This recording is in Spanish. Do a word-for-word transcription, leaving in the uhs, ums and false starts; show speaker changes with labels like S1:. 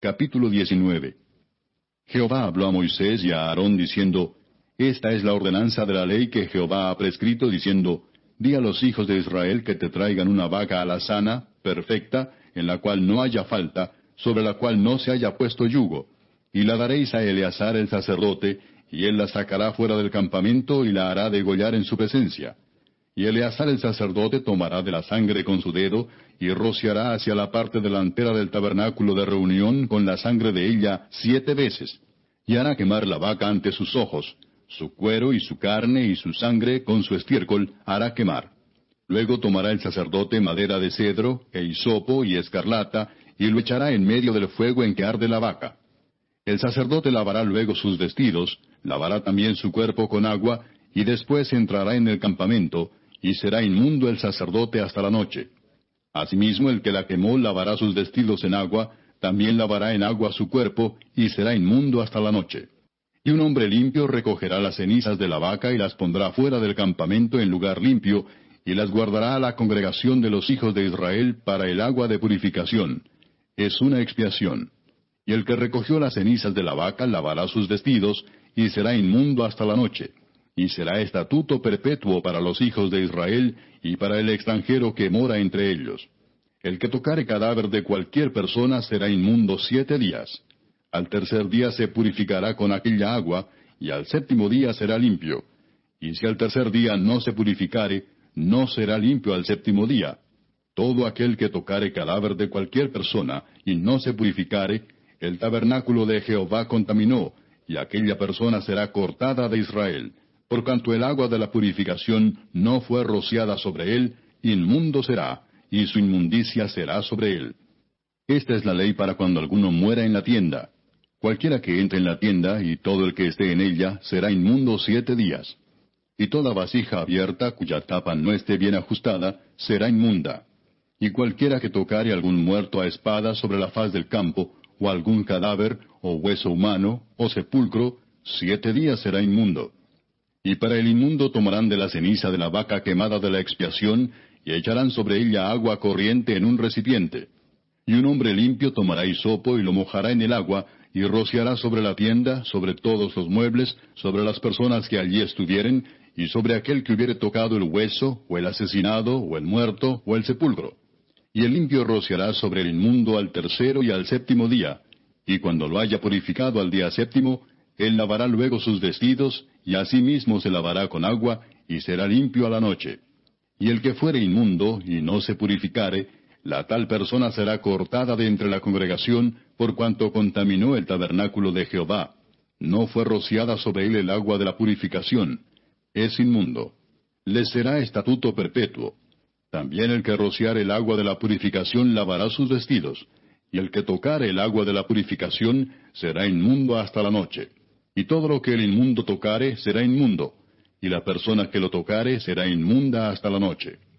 S1: Capítulo diecinueve. Jehová habló a Moisés y a Aarón diciendo, Esta es la ordenanza de la ley que Jehová ha prescrito, diciendo, Di a los hijos de Israel que te traigan una vaca alazana, perfecta, en la cual no haya falta, sobre la cual no se haya puesto yugo, y la daréis a Eleazar el sacerdote, y él la sacará fuera del campamento y la hará degollar en su presencia. Y Eleazar el sacerdote tomará de la sangre con su dedo, y rociará hacia la parte delantera del tabernáculo de reunión con la sangre de ella siete veces, y hará quemar la vaca ante sus ojos, su cuero y su carne y su sangre con su estiércol hará quemar. Luego tomará el sacerdote madera de cedro, e hisopo y escarlata, y lo echará en medio del fuego en que arde la vaca. El sacerdote lavará luego sus vestidos, lavará también su cuerpo con agua, y después entrará en el campamento, y será inmundo el sacerdote hasta la noche. Asimismo el que la quemó lavará sus vestidos en agua, también lavará en agua su cuerpo, y será inmundo hasta la noche. Y un hombre limpio recogerá las cenizas de la vaca y las pondrá fuera del campamento en lugar limpio, y las guardará a la congregación de los hijos de Israel para el agua de purificación. Es una expiación. Y el que recogió las cenizas de la vaca lavará sus vestidos, y será inmundo hasta la noche. Y será estatuto perpetuo para los hijos de Israel, y para el extranjero que mora entre ellos. El que tocare cadáver de cualquier persona será inmundo siete días. Al tercer día se purificará con aquella agua, y al séptimo día será limpio. Y si al tercer día no se purificare, no será limpio al séptimo día. Todo aquel que tocare cadáver de cualquier persona, y no se purificare, el tabernáculo de Jehová contaminó, y aquella persona será cortada de Israel. Por cuanto el agua de la purificación no fue rociada sobre él, inmundo será, y su inmundicia será sobre él. Esta es la ley para cuando alguno muera en la tienda. Cualquiera que entre en la tienda, y todo el que esté en ella, será inmundo siete días. Y toda vasija abierta, cuya tapa no esté bien ajustada, será inmunda. Y cualquiera que tocare algún muerto a espada sobre la faz del campo, o algún cadáver, o hueso humano, o sepulcro, siete días será inmundo. Y para el inmundo tomarán de la ceniza de la vaca quemada de la expiación, y echarán sobre ella agua corriente en un recipiente. Y un hombre limpio tomará hisopo y lo mojará en el agua, y rociará sobre la tienda, sobre todos los muebles, sobre las personas que allí estuvieren, y sobre aquel que hubiere tocado el hueso, o el asesinado, o el muerto, o el sepulcro. Y el limpio rociará sobre el inmundo al tercero y al séptimo día, y cuando lo haya purificado al día séptimo, él lavará luego sus vestidos, y asimismo se lavará con agua, y será limpio a la noche. Y el que fuere inmundo, y no se purificare, la tal persona será cortada de entre la congregación, por cuanto contaminó el tabernáculo de Jehová. No fue rociada sobre él el agua de la purificación. Es inmundo. Le será estatuto perpetuo. También el que rociare el agua de la purificación lavará sus vestidos, y el que tocare el agua de la purificación será inmundo hasta la noche. Y todo lo que el inmundo tocare será inmundo, y la persona que lo tocare será inmunda hasta la noche.